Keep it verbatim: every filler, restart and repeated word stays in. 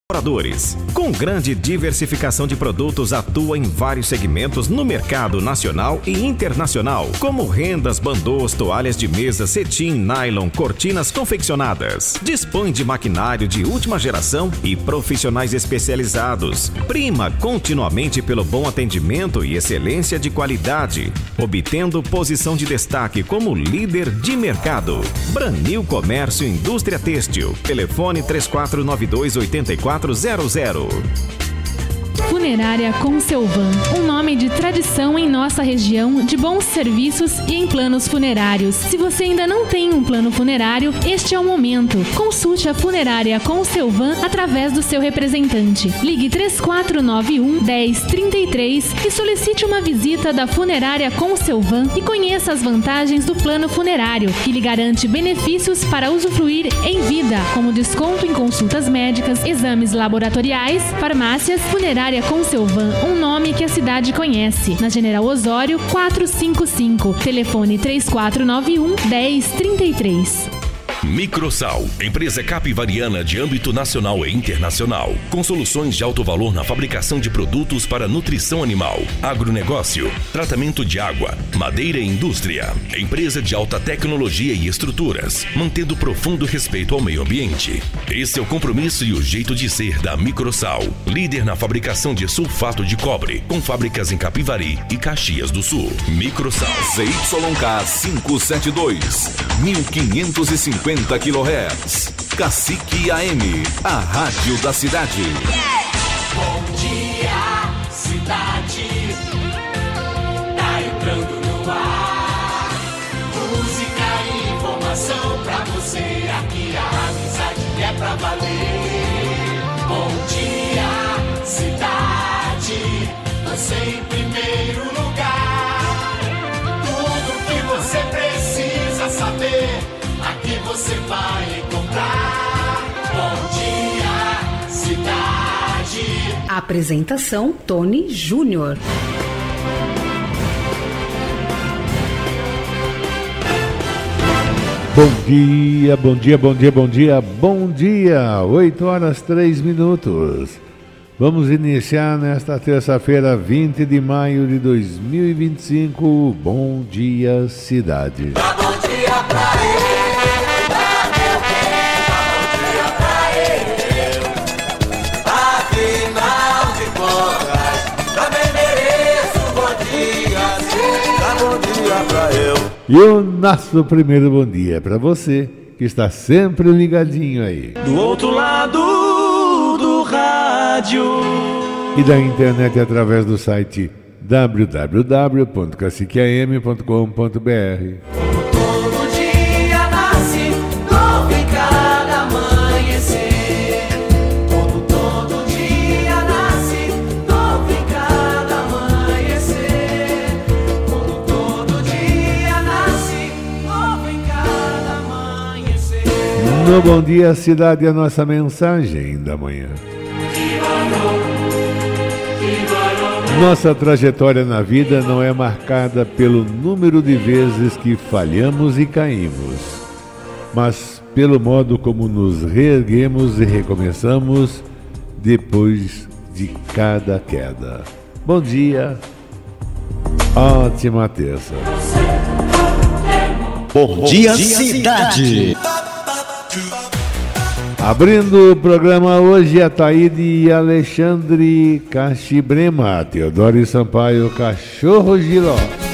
Com grande diversificação de produtos, atua em vários segmentos no mercado nacional e internacional, como rendas, bandôs, toalhas de mesa, cetim, nylon, cortinas confeccionadas. Dispõe de maquinário de última geração e profissionais especializados. Prima continuamente pelo bom atendimento e excelência de qualidade, obtendo posição de destaque como líder de mercado. Branil Comércio e Indústria Têxtil. Telefone três quatro nove dois oito quatro zero zero. Funerária Conselvan, um nome de tradição em nossa região, de bons serviços e em planos funerários. Se você ainda não tem um plano funerário, este é o momento. Consulte a Funerária Conselvan através do seu representante. Ligue três quatro nove um, dez, trinta e três e solicite uma visita da Funerária Conselvan e conheça as vantagens do plano funerário, que lhe garante benefícios para usufruir em vida, como desconto em consultas médicas, exames laboratoriais, farmácias. Funerária Conselvan, um nome que a cidade conhece. Na General Osório, quatrocentos e cinquenta e cinco. Telefone três quatro nove um, dez, trinta e três. Microsal, empresa capivariana de âmbito nacional e internacional, com soluções de alto valor na fabricação de produtos para nutrição animal, agronegócio, tratamento de água, madeira e indústria. Empresa de alta tecnologia e estruturas, mantendo profundo respeito ao meio ambiente. Esse é o compromisso e o jeito de ser da Microsal, líder na fabricação de sulfato de cobre, com fábricas em Capivari e Caxias do Sul. Microsal. Z Y K quinhentos e setenta e dois, mil quinhentos e cinquenta quilohertz. Cacique A M, a rádio da cidade. Bom dia, cidade. Tá entrando no ar. Música e informação pra você. Aqui a amizade é pra valer. Bom dia, cidade. Você em primeiro lugar. Tudo que você precisa saber, aqui você vai encontrar. Bom dia, cidade. Apresentação Tony Júnior. Bom dia, bom dia, bom dia, bom dia, bom dia. oito horas três minutos. Vamos iniciar nesta terça-feira, vinte de maio de dois mil e vinte e cinco. Bom dia, cidade. Dá bom dia pra ele. E o nosso primeiro bom dia é para você, que está sempre ligadinho aí. Do outro lado do rádio. E da internet através do site w w w ponto cacique a m ponto com ponto b r. Todo dia nasce novo em cada amanhecer. Todo, todo dia nasce novo em cada amanhecer. Todo, todo dia nasce novo em cada amanhecer. No Bom Dia Cidade, a nossa mensagem da manhã. Nossa trajetória na vida não é marcada pelo número de vezes que falhamos e caímos, mas pelo modo como nos reerguemos e recomeçamos depois de cada queda. Bom dia, ótima terça. Bom dia, cidade. Abrindo o programa hoje, Ataíde e Alexandre Cachibrema, Teodoro Sampaio, Cachorro Giló.